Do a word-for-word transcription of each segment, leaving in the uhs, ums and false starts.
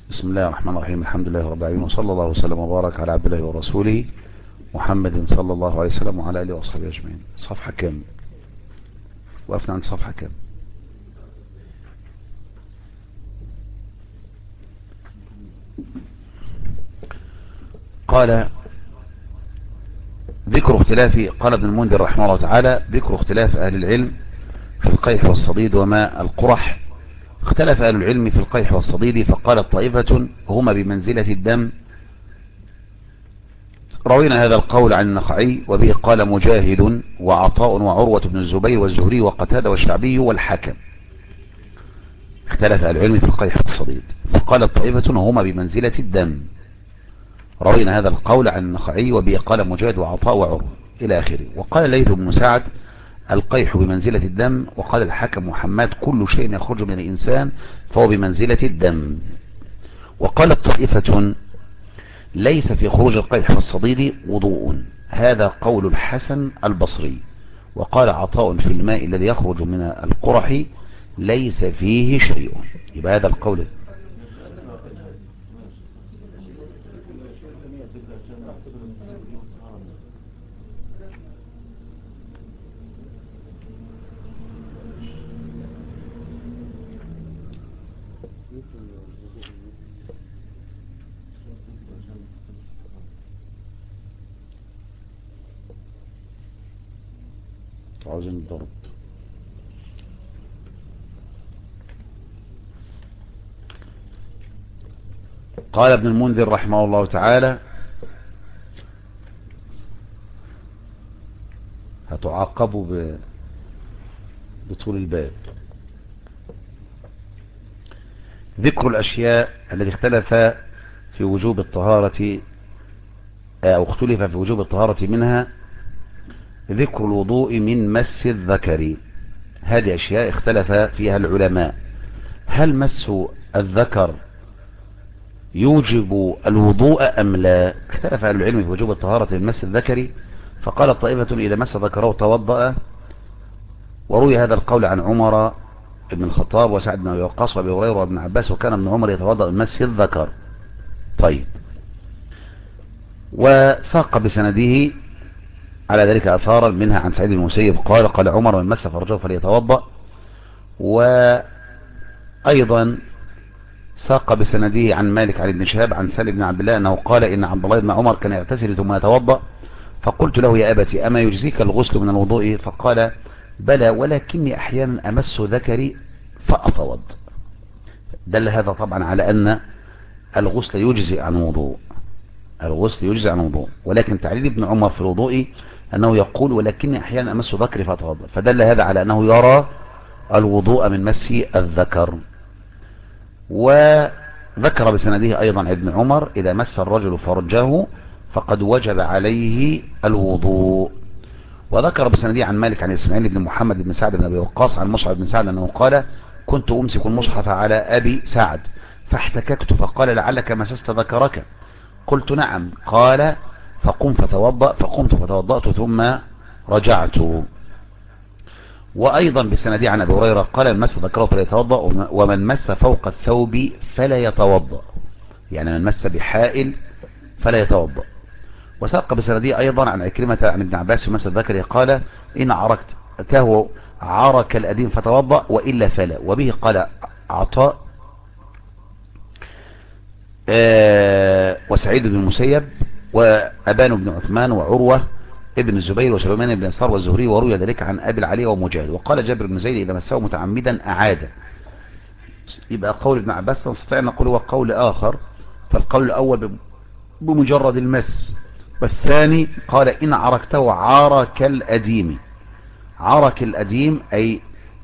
بسم الله الرحمن الرحيم. الحمد لله رب العالمين، وصلى الله وسلم وبارك على عبد الله ورسوله محمد صلى الله عليه وسلم وعلى اله واصحابه اجمعين. صفحة كام؟ وقفنا عند صفحة كام؟ قال ذكر اختلاف قال ابن المنذر رحمه الله تعالى: ذكر اختلاف اهل العلم في القيح والصديد وما القرح. اختلف اهل العلم في القيح والصديد، فقالت طائفة هما بمنزلة الدم. روينا هذا القول عن النخعي، وبه قال مجاهد وعطاء وعروة بن الزبير والزهري وقتادة والشعبي والحكم. اختلف اهل العلم في القيح والصديد، فقالت طائفة هما بمنزلة الدم. روينا هذا القول عن النخعي، وبه قال مجاهد وعطاء وعروة إلى آخره. وقال الليث بن سعد: القيح بمنزلة الدم. وقال الحكم محمد: كل شيء يخرج من الإنسان فهو بمنزلة الدم. وقالت طائفة: ليس في خروج القيح والصديد وضوء. هذا قول الحسن البصري. وقال عطاء: في الماء الذي يخرج من القرح ليس فيه شيء. يبقى هذا القول. عاوزين الضرب. قال ابن المنذر رحمه الله تعالى: هتعاقبوا بطول الباب. ذكر الأشياء التي اختلف في وجوب الطهارة أو اختلف في وجوب الطهارة منها ذكر الوضوء من مس الذكر. هذه أشياء اختلف فيها العلماء: هل مس الذكر يوجب الوضوء أم لا؟ اختلف أهل العلم في وجوب الطهارة من مس الذكر، فقال طائفة: إذا مس ذكره توضأ. وروي هذا القول عن عمر بن الخطاب وسعد بن أبي وقاص وأبي هريرة وابن عباس، وكان ابن عمر يتوضأ من مس الذكر. طيب، وساق بسنده على ذلك أثارا، منها عن سعيد بن المسيب قال: قال عمر: من مس فرجه فليتوضأ. وأيضا ساق بسنده عن مالك عن ابن شهاب عن سالم بن عبد الله أنه قال: إن عبد الله بن عمر كان يغتسل ثم يتوضأ، فقلت له: يا أبتي، أما يجزيك الغسل من الوضوء؟ فقال: بلى، ولكني أحيانا أمس ذكري فأتوضأ. دل هذا طبعا على أن الغسل يجزي عن وضوء، الغسل يجزي عن وضوء، ولكن تعليل ابن عمر في الوضوء أنه يقول: ولكني أحيانا أمس ذكري فأتوضأ، فدل هذا على أنه يرى الوضوء من مس الذكر. وذكر بسنده أيضا ابن عمر: إذا مس الرجل فرجه فقد وجب عليه الوضوء. وذكر بسنده عن مالك عن إسماعيل بن محمد بن سعد بن أبي وقاص عن مصعب بن سعد أنه قال: كنت أمسك المصحف على أبي سعد فاحتككت فقال: لعلك مسست ذكرك؟ قلت: نعم. قال: فقم فتوضأ. فقمت فتوضأت ثم رجعت. وأيضا بسندي عن أبي هريرة قال: من مس ذكره فلا يتوضأ، ومن مس فوق الثوب فلا يتوضأ، يعني من مس بحائل فلا يتوضأ. وساق بسندي أيضا عن عكرمة عن ابن عباس: مس الذكر قال: إن عركته عرك الأديم فتوضأ وإلا فلا. وبه قال عطاء آه وسعيد بن المسيب وأبان بن عثمان وعروة ابن الزبير وسليمان بن يسار والزهري، وروي ذلك عن أبي العلي ومجاهد. وقال جابر بن زيد: إذا مسه متعمدا أعاد. يبقى قول ابن عباس نستطيع أن نقول هو قول آخر. فالقول الأول بمجرد المس، والثاني قال: إن عركته عرك الأديم. عرك الأديم أي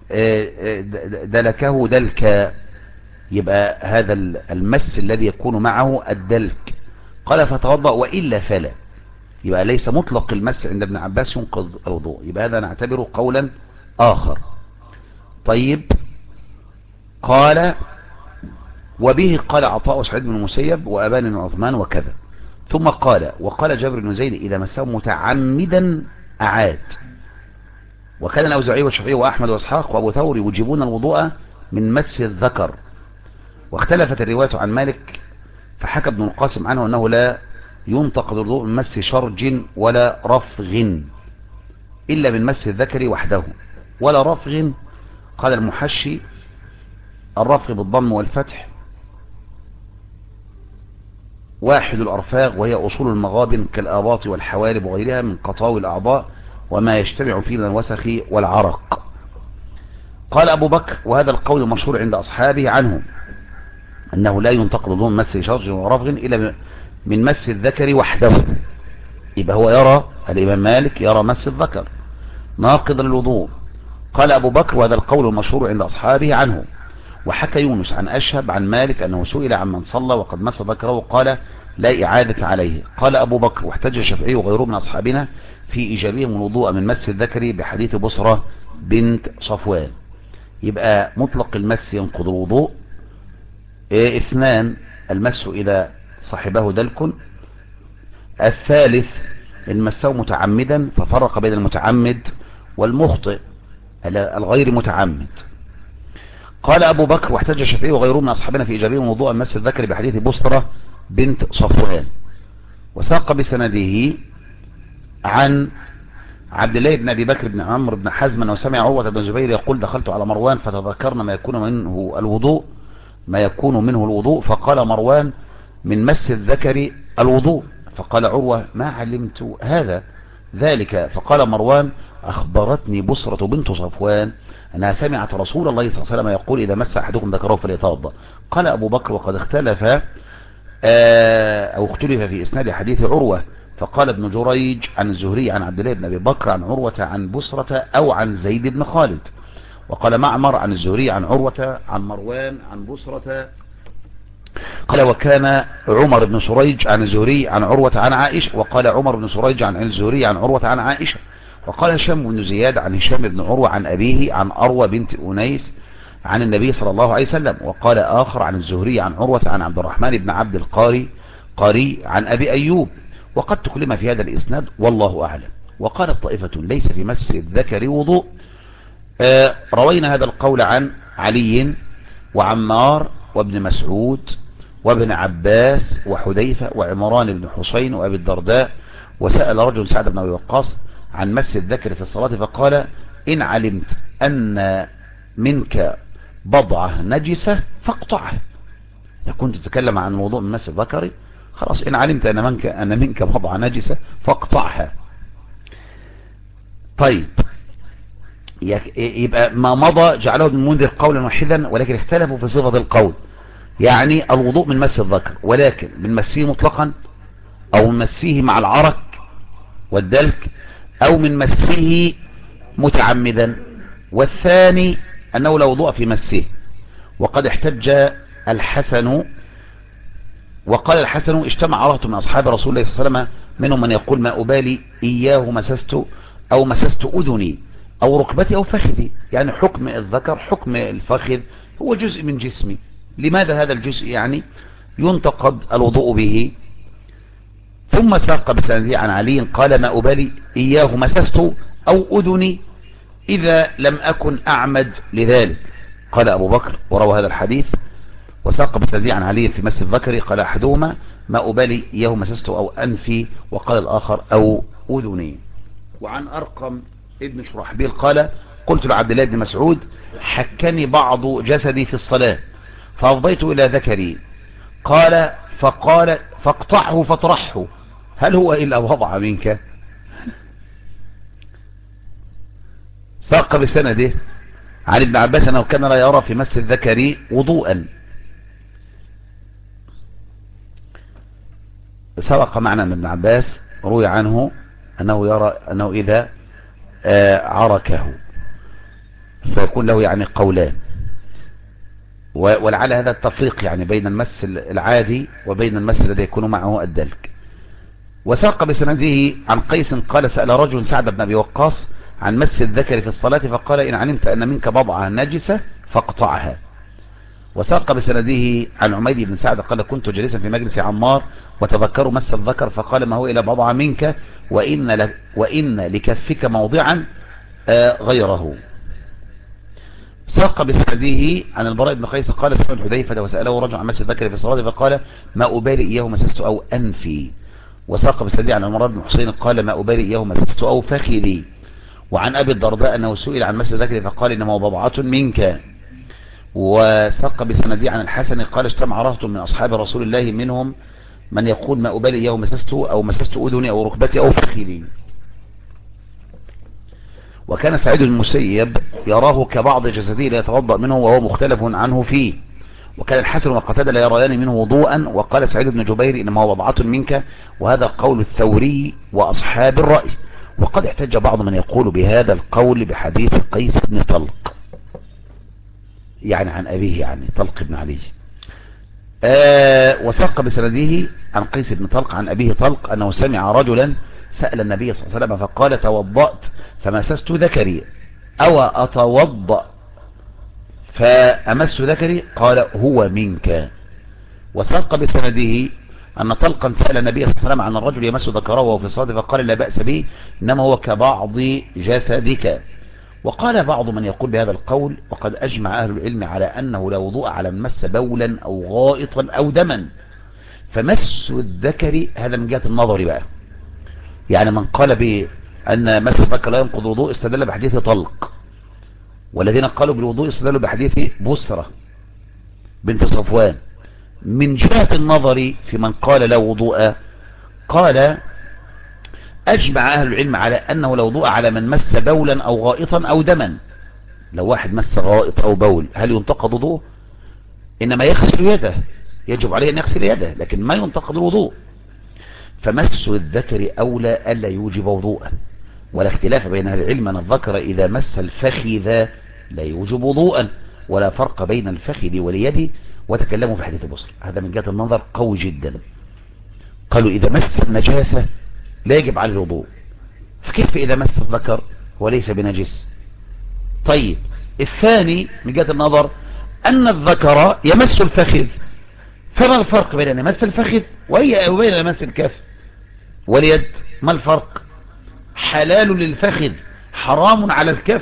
دلكه دلكا، يبقى هذا المس الذي يكون معه الدلك. قال: فتوضأ وإلا فلا. يبقى ليس مطلق المس عند ابن عباس ينقض الوضوء، يبقى هذا نعتبره قولا آخر. طيب، قال: وبه قال عطاء وسعيد بن المسيب وأبان بن عثمان وكذا. ثم قال: وقال جابر بن زيد: إذا مسه متعمدا أعاد. وكان الأوزاعي والشافعي وأحمد وإسحاق وأبو ثور يوجبون الوضوء من مس الذكر. واختلفت الرواية عن مالك فحكى ابن القاسم عنه أنه لا ينتقد الوضوء من مس شرج ولا رفغ إلا من مس الذكر وحده. ولا رفغ قال المحشي الرفغ بالضم والفتح واحد الأرفاغ، وهي أصول المغابن كالآباط والحوالب وغيرها من قطاوي الأعضاء وما يجتمع فيه من الوسخ والعرق. قال أبو بكر وهذا القول مشهور عند أصحابه عنه أنه لا ينتقد الوضوء من مس شرج ورفغ إلا من مس الذكر وحده. يبقى هو يرى الإمام مالك يرى مس الذكر ناقض للوضوء. قال أبو بكر وهذا القول المشهور عند أصحابه عنه. وحكى يونس عن أشهب عن مالك أنه سئل عن من صلى وقد مس ذكره وقال لا إعادة عليه. قال أبو بكر واحتج الشافعي وغيره من أصحابنا في إيجابهم الوضوء من مس الذكر بحديث بصرة بنت صفوان. يبقى مطلق المس ينقض الوضوء. إيه اثنان المس إذا صاحبه دلك. الثالث إن مسه متعمدا ففرق بين المتعمد والمخطئ الغير متعمد. قال أبو بكر واحتج الشافعي وغيره من أصحابنا في إيجابهم وضوء مس الذكر بحديث بصرة بنت صفوان. وساق بسنده عن عبد الله بن أبي بكر بن عمرو بن حزم وسمع عروة بن الزبير يقول دخلت على مروان فتذكرنا ما يكون منه الوضوء ما يكون منه الوضوء فقال مروان من مس الذكر الوضوء. فقال عروة ما علمت هذا ذلك. فقال مروان أخبرتني بصرة بنت صفوان أنها سمعت رسول الله صلى الله عليه وسلم يقول إذا مس أحدكم ذكره فليتوضأ. قال أبو بكر وقد اختلف أو اختلف في إسناد حديث عروة. فقال ابن جريج عن الزهري عن عبد الله بن أبي بكر عن عروة عن بصرة أو عن زيد بن خالد. وقال معمر عن الزهري عن عروة عن مروان عن بصرة. قال وكان عمر بن سريج عن الزهري عن عروة عن عائشة. وقال عمر بن سريج عن الزهري عن عروة عن عائشة. وقال هشام بن زياد عن هشام بن عروة عن أبيه عن أروى بنت أنيس عن النبي صلى الله عليه وسلم. وقال آخر عن الزهري عن عروة عن عبد الرحمن بن عبد القاري قاري عن أبي أيوب. وقد تكلم في هذا الإسناد والله أعلم. وقالت طائفة ليس في مس الذكر وضوء. آه روينا هذا القول عن علي وعمار وابن مسعود وابن عباس وحذيفة وعمران بن حسين وأبي الدرداء. وسأل رجل سعد بن أبي وقاص عن مس الذكر في الصلاة فقال إن علمت أن منك بضعة نجسة فاقطعها. كنت تتكلم عن موضوع من مس الذكر خلاص إن علمت أن منك, أن منك بضعة نجسة فاقطعها. طيب يبقى ما مضى جعله ابن المنذر قولا واحدا ولكن اختلفوا في صفة القول. يعني الوضوء من مس الذكر ولكن من مسه مطلقا أو من مسه مع العرق والدلك أو من مسه متعمدا. والثاني أنه لا وضوء في مسه. وقد احتج الحسن وقال الحسن اجتمع رهط من أصحاب رسول الله صلى الله عليه وسلم منهم من يقول ما أبالي إياه مسست أو مسست أذني أو ركبتي أو فخذي. يعني حكم الذكر حكم الفخذ هو جزء من جسمي. لماذا هذا الجزء يعني ينتقد الوضوء به. ثم ساق بسنده عن علي قال ما أبالي إياه مسست أو أذني إذا لم أكن أعمد لذلك. قال أبو بكر وروى هذا الحديث. وساق بسنده عن علي في مس الذكر قال أحدهما ما أبالي إياه مسست أو أنفي وقال الآخر أو أذني. وعن أرقم ابن شرحبيل قال قلت لعبد الله بن مسعود حكني بعض جسدي في الصلاة فأفضيت إلى ذكري قال فقال فاقطعه فاطرحه هل هو إلا وضع منك. ساق بسنده عن ابن عباس أنه كان لا يرى في مس الذكر وضوءا. سبق معنا أن ابن عباس روي عنه أنه يرى أنه إذا عركه فيكون له يعني قولان. ولعل هذا التفريق يعني بين المس العادي وبين المس الذي يكون معه الدلك. وساق بسنده عن قيس قال سأل رجل سعد بن أبي وقاص عن مس الذكر في الصلاة فقال إن علمت أن منك بضعة نجسة فاقطعها. وساق بسنده عن عميد بن سعد قال كنت جالسا في مجلس عمار وتذكروا مس الذكر فقال ما هو إلى بضعة منك وإن, وإن لكفك موضعا غيره. ساق بسنده عن البراء بن قيس قال سمعت حذيفة وسأله رجل عن مس الذكر في الصلاة فقال ما أبالي إياه مسست أو أنفي. وساق بسنده عن عمران بن حسين قال ما أبالي إياه مسست أو فخذي. وعن أبي الدرداء أنه سئل عن مس الذكر فقال إنما هو بضعة منك. وساق بسنده عن الحسن قال اجتمع رهط من أصحاب رسول الله منهم من يقول ما أبالي إياه مسسته أو مسست أذني أو ركبتي أو فخذي. وكان سعيد بن المسيب يراه كبعض جسده لا يتوضأ منه وهو مختلف عنه فيه. وكان الحسن وقتادة لا يريان منه وضوءا. وقال سعيد بن جبير إنما هو بضعة منك، وهذا قول الثوري وأصحاب الرأي. وقد احتج بعض من يقول بهذا القول بحديث قيس بن طلق، يعني عن أبيه، يعني طلق بن علي. آه وساق بسنده عن قيس بن طلق عن أبيه طلق أنه سمع رجلا سأل النبي صلى الله عليه وسلم فقال توضأت فمسست ذكري أو أتوضأ فأمس ذكري قال هو منك. وساق بسنده أن طلقا سأل النبي صلى الله عليه وسلم عن الرجل يمس ذكره وهو في الصلاة فقال لا بأس به إنما هو كبعض جسدك. وقال بعض من يقول بهذا القول وقد أجمع أهل العلم على أنه لا وضوء على من مس بولا أو غائطا أو دما. فمس الذكر هذا من جهة النظر بقى، يعني من قال بأن مس الذكر لا ينقض وضوء استدل بحديث طلق، والذين قالوا بالوضوء استدلوا بحديث بسرة بنت صفوان. من جهة النظر في من قال لا وضوء قال أجمع أهل العلم على أنه لا وضوء على من مس بولا أو غائطا أو دما. لو واحد مس غائط أو بول هل ينتقض وضوء؟ إنما يغسل يده، يجب عليه أن يغسل يده، لكن ما ينتقض الوضوء. فمس الذكر أولى ألا يوجب وضوءا، ولا اختلاف بين أهل العلم أن الذكر إذا مس الفخذ لا يوجب وضوءا، ولا فرق بين الفخذ واليد. وتكلموا في حديث بصر، هذا من جهة النظر قوي جدا. قالوا إذا مس النجاسة لا يجب على الوضوء، فكيف إذا مس الذكر وليس بنجس؟ طيب الثاني من جهة النظر أن الذكر يمس الفخذ، فما الفرق بين أن يمس الفخذ وبين أن يمس الكف واليد؟ ما الفرق؟ حلال للفخذ حرام على الكف.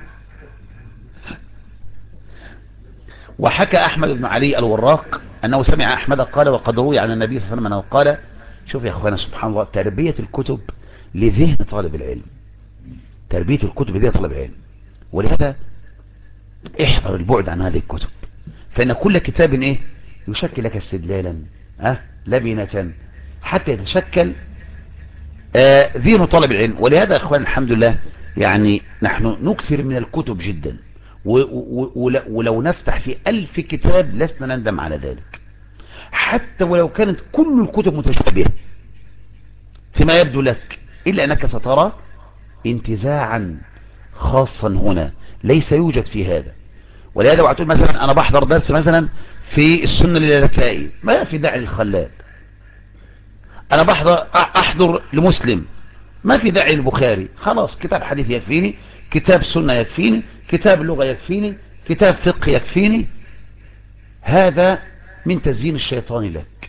وحكى أحمد بن علي الوراق أنه سمع أحمد قال وقد روي عن النبي صلى الله عليه وسلم أنه قال. شوف يا أخوانا سبحان الله، تربية الكتب لذهن طالب العلم، تربية الكتب لذهن طالب العلم. ولهذا احذر البعد عن هذه الكتب، فإن كل كتاب إيه يشكل لك استدلالا أه؟ لبنة حتى يتشكل آه ذهن طالب العلم. ولهذا يا أخوان الحمد لله يعني نحن نكثر من الكتب جدا، ولو نفتح في ألف كتاب لسنا نندم على ذلك، حتى ولو كانت كل الكتب متشابهة فيما يبدو لك، إلا أنك سترى انتزاعا خاصا هنا ليس يوجد في هذا. ولهذا وعطول مثلا أنا بحضر درس مثلا في السنة للذكائي، ما في داعي للخلال. أنا بحضر أحضر لمسلم، ما في داعي للبخاري. خلاص كتاب حديث يكفيني، كتاب سنة يكفيني، كتاب لغة يكفيني، كتاب فقه يكفيني. هذا من تزيين الشيطان لك.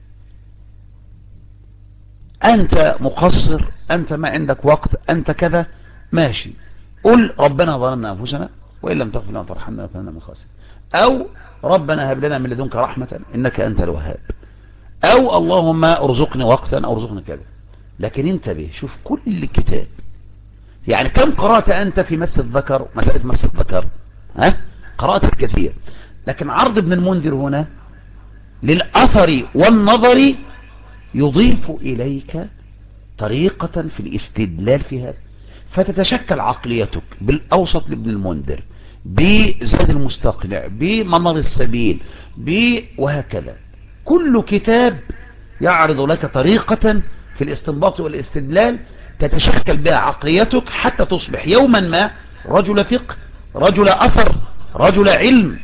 أنت مقصر، أنت ما عندك وقت، أنت كذا، ماشي، قل ربنا ظلمنا أنفسنا وإن لم تغفر لنا وترحمنا لنكونن من الخاسرين، أو ربنا هب لنا من لدنك رحمة إنك أنت الوهاب، أو اللهم ارزقني وقتا أو ارزقني كذا. لكن انتبه، شوف كل الكتاب، يعني كم قرأت أنت في مس الذكر، مسألة مس الذكر؟ ها؟ قرأت الكثير. لكن عرض ابن المنذر هنا للأثر والنظر يضيف إليك طريقة في الاستدلال في هذا، فتتشكل عقليتك بالأوسط لابن المنذر، بزاد المستقنع، بمنار السبيل، وهكذا. كل كتاب يعرض لك طريقة في الاستنباط والاستدلال تتشكل بها عقليتك حتى تصبح يوما ما رجل فقه، رجل أثر، رجل علم،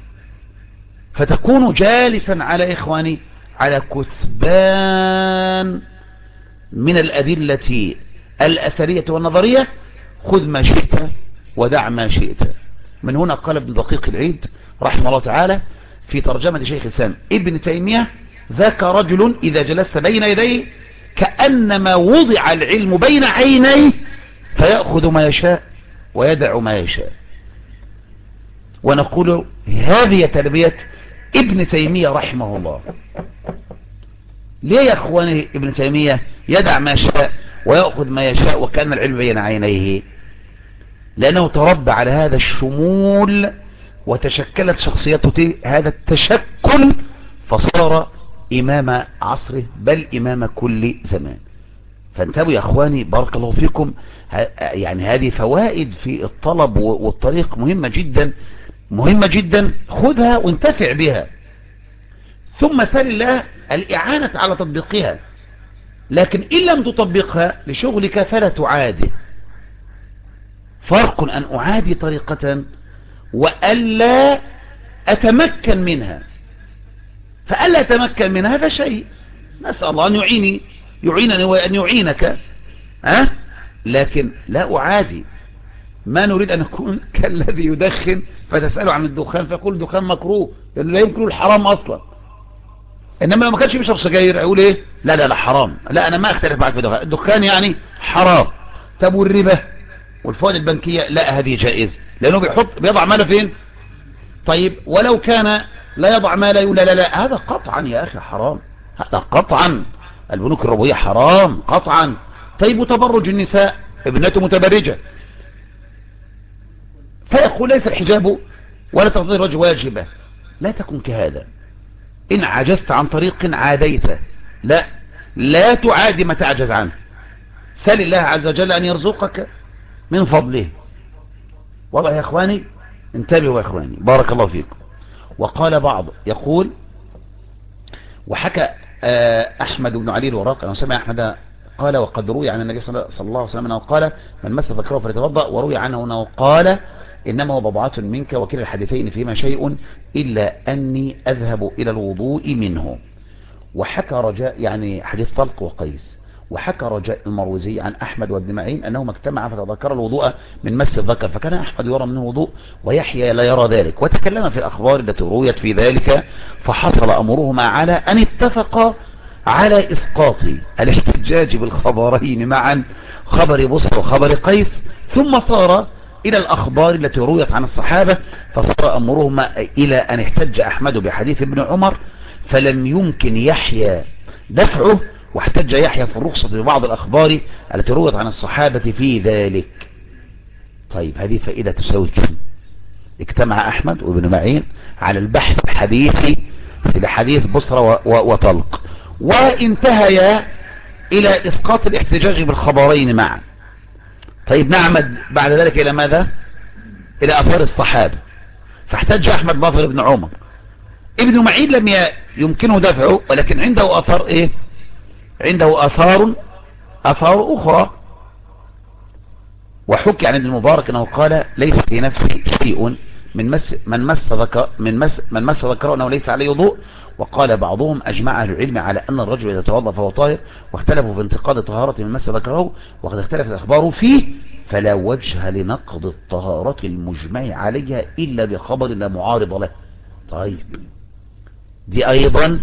فتكون جالسا على إخواني على كثبان من الأدلة الأثرية والنظرية. خذ ما شئت ودع ما شئت. من هنا قال ابن دقيق العيد رحمه الله تعالى في ترجمة شيخ الإسلام ابن تيمية: ذاك رجل إذا جلست بين يديه كأنما وضع العلم بين عينيه فيأخذ ما يشاء ويدع ما يشاء. ونقول هذه تربية ابن تيمية رحمه الله. ليه يا اخواني ابن تيمية يدع ما شاء ويأخذ ما يشاء وكأن العلم بين عينيه؟ لأنه تربى على هذا الشمول وتشكلت شخصيته هذا التشكل، فصار إمام عصره بل إمام كل زمان. فانتبهوا يا اخواني بارك الله فيكم، يعني هذه فوائد في الطلب والطريق مهمة جدا مهمة جدا، خذها وانتفع بها، ثم سل الله الإعانة على تطبيقها. لكن إن لم تطبقها لشغلك فلا تعادي. فرق أن أعادي طريقة وألا أتمكن منها. فألا أتمكن منها هذا شيء، نسأل الله أن يعيني يعينني وأن يعينك، أه؟ لكن لا أعادي. ما نريد أن نكون كالذي يدخن فتسأله عن الدخان فيقول الدخان مكروه لأنه لا يمكن الحرام أصلا. إنما لو ما كانش بيشرب سجاير يقول إيه؟ لا لا لا حرام، لا أنا ما أختلف معك في الدخان، الدخان يعني حرام. طب والربا والفوائد البنكية؟ لا هذه جائز لأنه بيحط بيضع ماله فين؟ طيب ولو كان لا يضع ماله يقول لا لا لا هذا قطعا يا أخي حرام، هذا قطعا البنوك الربوية حرام قطعا. طيب وتبرج النساء، ابنته متبرجة، فيقول ليس الحجاب ولا تغطية الرجل واجبة. لا تكن كهذا. إن عجزت عن طريق عاديته، لا لا تعادي ما تعجز عنه. سل الله عز وجل أن يرزقك من فضله. والله يا إخواني انتبهوا يا إخواني بارك الله فيكم. وقال بعض يقول، وحكى أحمد بن علي الوراق أنه سمع أحمد قال وقد روي عن النبي صلى الله عليه وسلم أنه قال من مس ذكره فليتوضأ، وروي عنه أنه قال إنما هو بضعة منك، وكلا الحديثين فيما شيء إلا أني أذهب إلى الوضوء منه. وحكى رجاء يعني حديث طلق وقيس. وحكى رجاء المروزي عن أحمد وابن معين أنهما اجتمعا فتذكر الوضوء من مس الذكر، فكان أحمد يرى منه وضوء ويحيى لا يرى ذلك، وتكلم في الأخبار التي رويت في ذلك، فحصل أمرهما على أن اتفقا على إسقاط الاحتجاج بالخبرين معا، خبر بصر وخبر قيس، ثم صار إلى الأخبار التي رويت عن الصحابة، فصار أمرهما إلى أن احتج أحمد بحديث ابن عمر فلم يمكن يحيى دفعه، واحتج يحيى في الرخصة ببعض الأخبار التي رويت عن الصحابة في ذلك. طيب هذه فائدة تساوي كم؟ اجتمع أحمد وابن معين على البحث الحديثي في حديث بصرة وطلق، وانتهيا إلى إسقاط الاحتجاج بالخبرين معا. طيب نعمد بعد ذلك إلى ماذا؟ إلى أثار الصحابة، فاحتج أحمد بأثر ابن عمر. ابن معين لم يمكنه دفعه، ولكن عنده أثار إيه؟ عنده أثار أثار أخرى. وحكي عن ابن المبارك أنه قال ليس في نفسي شيء من مس من مس ذكر من مس من مس ذكره أنه ليس عليه وضوء. وقال بعضهم أجمع أهل العلم على أن الرجل إذا توضأ فهو طاهر، واختلفوا في انتقاد طهارة من مس ذكره، وقد اختلفت الأخبار فيه، فلا وجه لنقض الطهارة المجمع عليها إلا بخبر لا معارض له. طيب دي أيضا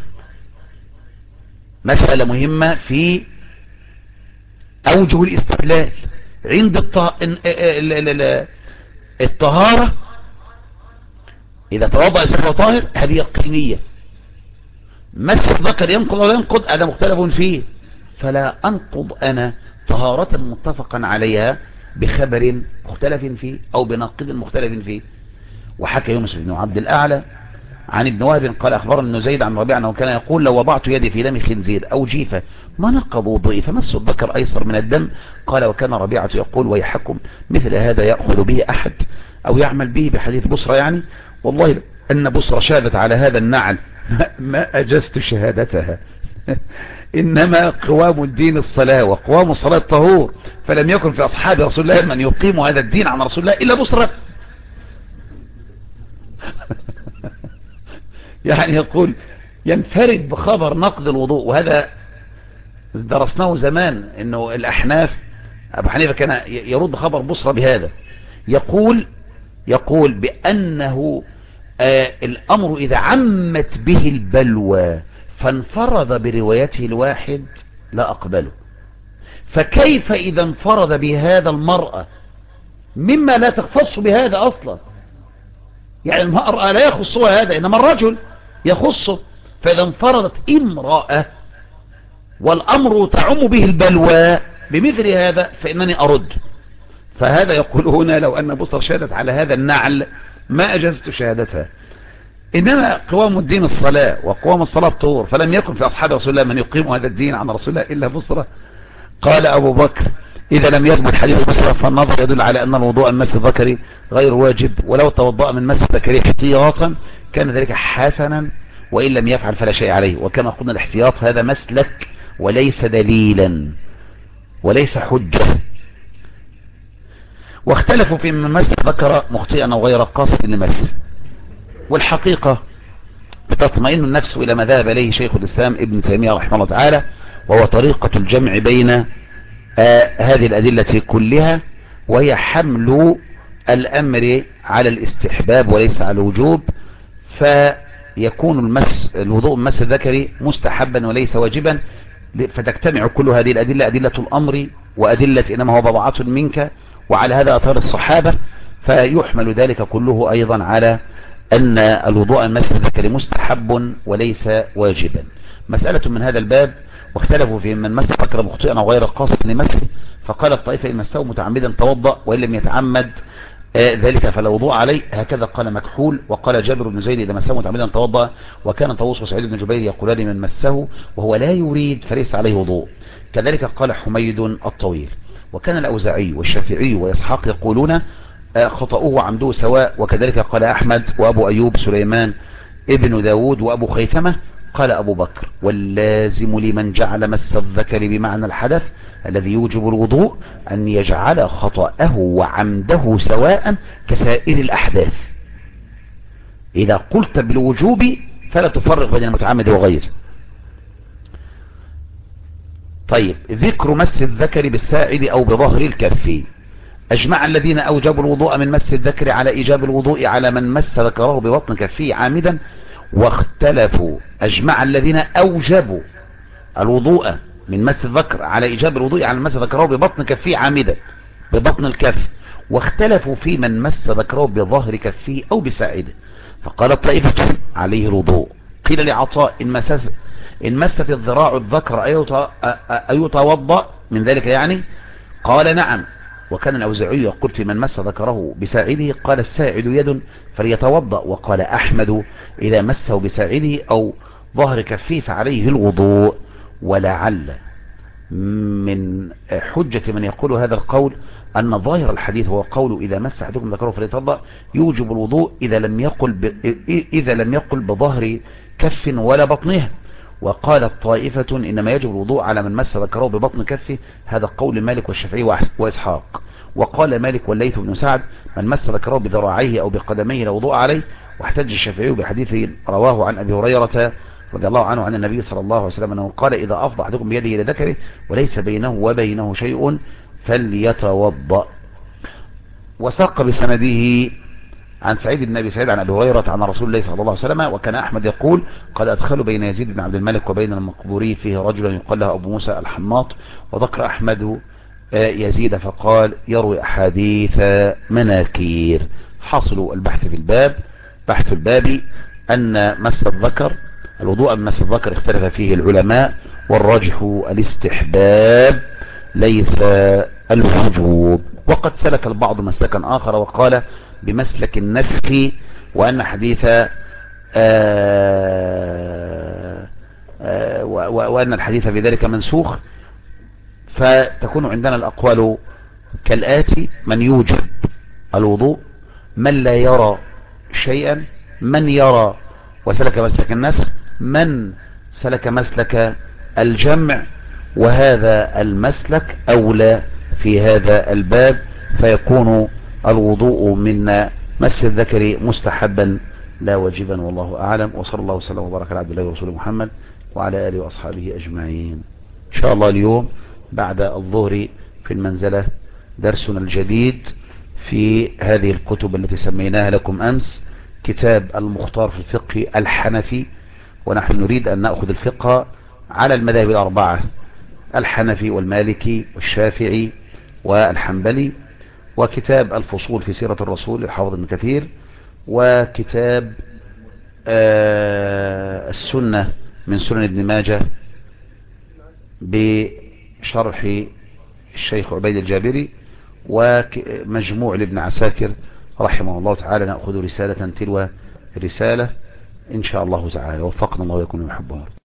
مسألة مهمة في أوجه الاستدلال عند الطهارة. إذا توضأ فهو طاهر هذه يقينية. مس الذكر ينقض ولا ينقض هذا مختلف فيه، فلا أنقض أنا طهارة متفقا عليها بخبر مختلف فيه أو بناقض مختلف فيه. وحكى يونس بن عبد الأعلى عن ابن وهب قال أخبرنا ابن زيد عن ربيعة أنه كان يقول لو وضعت يدي في دم خنزير أو جيفة ما نقض وضوئي، فمس الذكر أيسر من الدم. قال وكان ربيعة يقول ويحكم مثل هذا يأخذ به أحد أو يعمل به بحديث بصرة، يعني والله أن بصرة شهدت على هذا النعل ما أجزت شهادتها إنما قوام الدين الصلاة وقوام الصلاة الطهور، فلم يكن في أصحاب رسول الله من يقيم هذا الدين عن رسول الله إلا بصرة. يعني يقول ينفرد بخبر نقض الوضوء، وهذا درسناه زمان انه الاحناف ابو حنيفة كان يرد خبر بصرة بهذا، يقول يقول بانه آه الامر اذا عمت به البلوى فانفرد بروايته الواحد لا اقبله، فكيف اذا انفرد بهذا المرأة مما لا تختص بهذا اصلا؟ يعني المرأة لا يخصها هذا، إنما الرجل يخصه. فإذا انفردت امرأة والأمر تعم به البلوى بمثل هذا فإنني أرد. فهذا يقول هنا لو أن بصر شهدت على هذا النعل ما أجزت شهادتها. إنما قوام الدين الصلاة، وقوام الصلاة طهور، فلم يكن في أصحاب رسول الله من يقيم هذا الدين عن رسول الله إلا بصرة. قال أبو بكر إذا لم يثبت حديث بصرة فالنظر يدل على أن الوضوء من مس الذكر غير واجب، ولو توضأ من مس الذكر احتياطا كان ذلك حسنا، وإن لم يفعل فلا شيء عليه. وكما قلنا الاحتياط هذا مسلك وليس دليلا وليس حجة. واختلفوا في من مس ذكر مخطئا أو غير قاصد لمس. والحقيقة بتطمئن النفس إلى ما ذهب إليه شيخ الإسلام ابن تيمية رحمه الله تعالى، وهو طريقة الجمع بين آه هذه الأدلة كلها، وهي حمل الأمر على الاستحباب وليس على الوجوب، فيكون المس الوضوء مس الذكر مستحبا وليس واجبا، فتجتمع كل هذه الأدلة، أدلة الأمر وأدلة إنما هو بضعة منك، وعلى هذا أثار الصحابة، فيحمل ذلك كله أيضا على أن الوضوء مس الذكر مستحب وليس واجبا. مسألة من هذا الباب. واختلفوا في من مس ذكر مخطئا أو غير قاصد لمسه، فقال الطائفة إن مسه متعمدا توضأ، وإن لم يتعمد آه ذلك فلا وضوء عليه. هكذا قال مكحول. وقال جابر بن زيد إذا مسه متعمدا توضأ، وكان طاووس وسعيد بن جبير يقولان من مسه وهو لا يريد فليس عليه وضوء. كذلك قال حميد الطويل. وكان الأوزاعي والشافعي وإسحاق يقولون خطأوه وعمدوه سواء. وكذلك قال أحمد وأبو أيوب سليمان ابن داود وأبو خيثمة. قال أبو بكر واللازم لمن جعل مس الذكر بمعنى الحدث الذي يوجب الوضوء أن يجعل خطأه وعمده سواء كسائر الأحداث. إذا قلت بالوجوب فلا تفرق بين المتعمد وغيره. طيب، ذكر مس الذكر بالساعد أو بظهر الكف. أجمع الذين أوجبوا الوضوء من مس الذكر على إيجاب الوضوء على من مس ذكره ببطن كفه عامدا، واختلفوا. أجمع الذين أوجبوا الوضوء من مس الذكر على إيجاب الوضوء على من مس ذكره ببطن كفه عامدا ببطن الكف، واختلفوا في من مس ذكره بظهر كفه أو بساعده. فقال الطائفة عليه الوضوء. قيل لعطاء إن مست إن مست الذراع الذكر أيتوضأ من ذلك يعني؟ قال نعم. وكان الأوزاعي يقول في من مس ذكره بساعده قال الساعد يد فليتوضأ. وقال أحمد إذا مسه بساعده أو ظهر كفيه فعليه الوضوء. ولعل من حجة من يقول هذا القول أن ظاهر الحديث هو قول إذا مس أحدكم ذكره فليتوضأ يوجب الوضوء إذا لم يقل ب... إذا لم يقل بظهر كف ولا بطنها. وقال الطائفة إنما يجب الوضوء على من مس ذكره ببطن كفه. هذا قول مالك والشافعي وإسحاق. وقال مالك والليث بن سعد من مس ذكره بذراعيه أو بقدميه لا وضوء عليه. واحتج الشافعي بحديث رواه عن أبي هريرة رضي الله عنه عن النبي صلى الله عليه وسلم أنه قال إذا أفضى أحدكم بيده إلى ذكره وليس بينه وبينه شيء فليتوضأ. وساق بسنده عن سعيد بن أبي سعيد عن أبي هريرة عن رسول الله صلى الله عليه وسلم. وكان أحمد يقول قد أدخلوا بين يزيد بن عبد الملك وبين المقبوري فيه رجلا يقال له أبو موسى الحماط. وذكر أحمد يزيد فقال يروي أحاديث مناكير. حاصل البحث في الباب بحث الباب أن مس الذكر الوضوء من مس الذكر اختلف فيه العلماء، والراجح الاستحباب ليس الوجوب. وقد سلك البعض مسلكا آخر وقال بمسلك النسخ، وأن حديث آآ آآ وأن الحديث بذلك منسوخ. فتكون عندنا الأقوال كالآتي: من يوجب الوضوء، من لا يرى شيئا، من يرى وسلك مسلك النسخ، من سلك مسلك الجمع. وهذا المسلك أولى في هذا الباب، فيكون الوضوء من مس الذكر مستحبا لا واجبا، والله أعلم. وصلى الله وسلم وبارك على عبد الله ورسوله محمد وعلى آله وأصحابه أجمعين. إن شاء الله اليوم بعد الظهر في المنزلة درسنا الجديد في هذه الكتب التي سميناها لكم أمس كتاب المختار في الفقه الحنفي. ونحن نريد أن نأخذ الفقه على المذاهب الأربعة: الحنفي والمالكي والشافعي والحنبلي. وكتاب الفصول في سيرة الرسول للحافظ ابن كثير. وكتاب آه السنة من سنن ابن ماجه بشرح الشيخ عبيد الجابري، ومجموع لابن عساكر رحمه الله تعالى. نأخذ رسالة تلو رسالة إن شاء الله تعالى. وفقنا الله ويكون يحبه.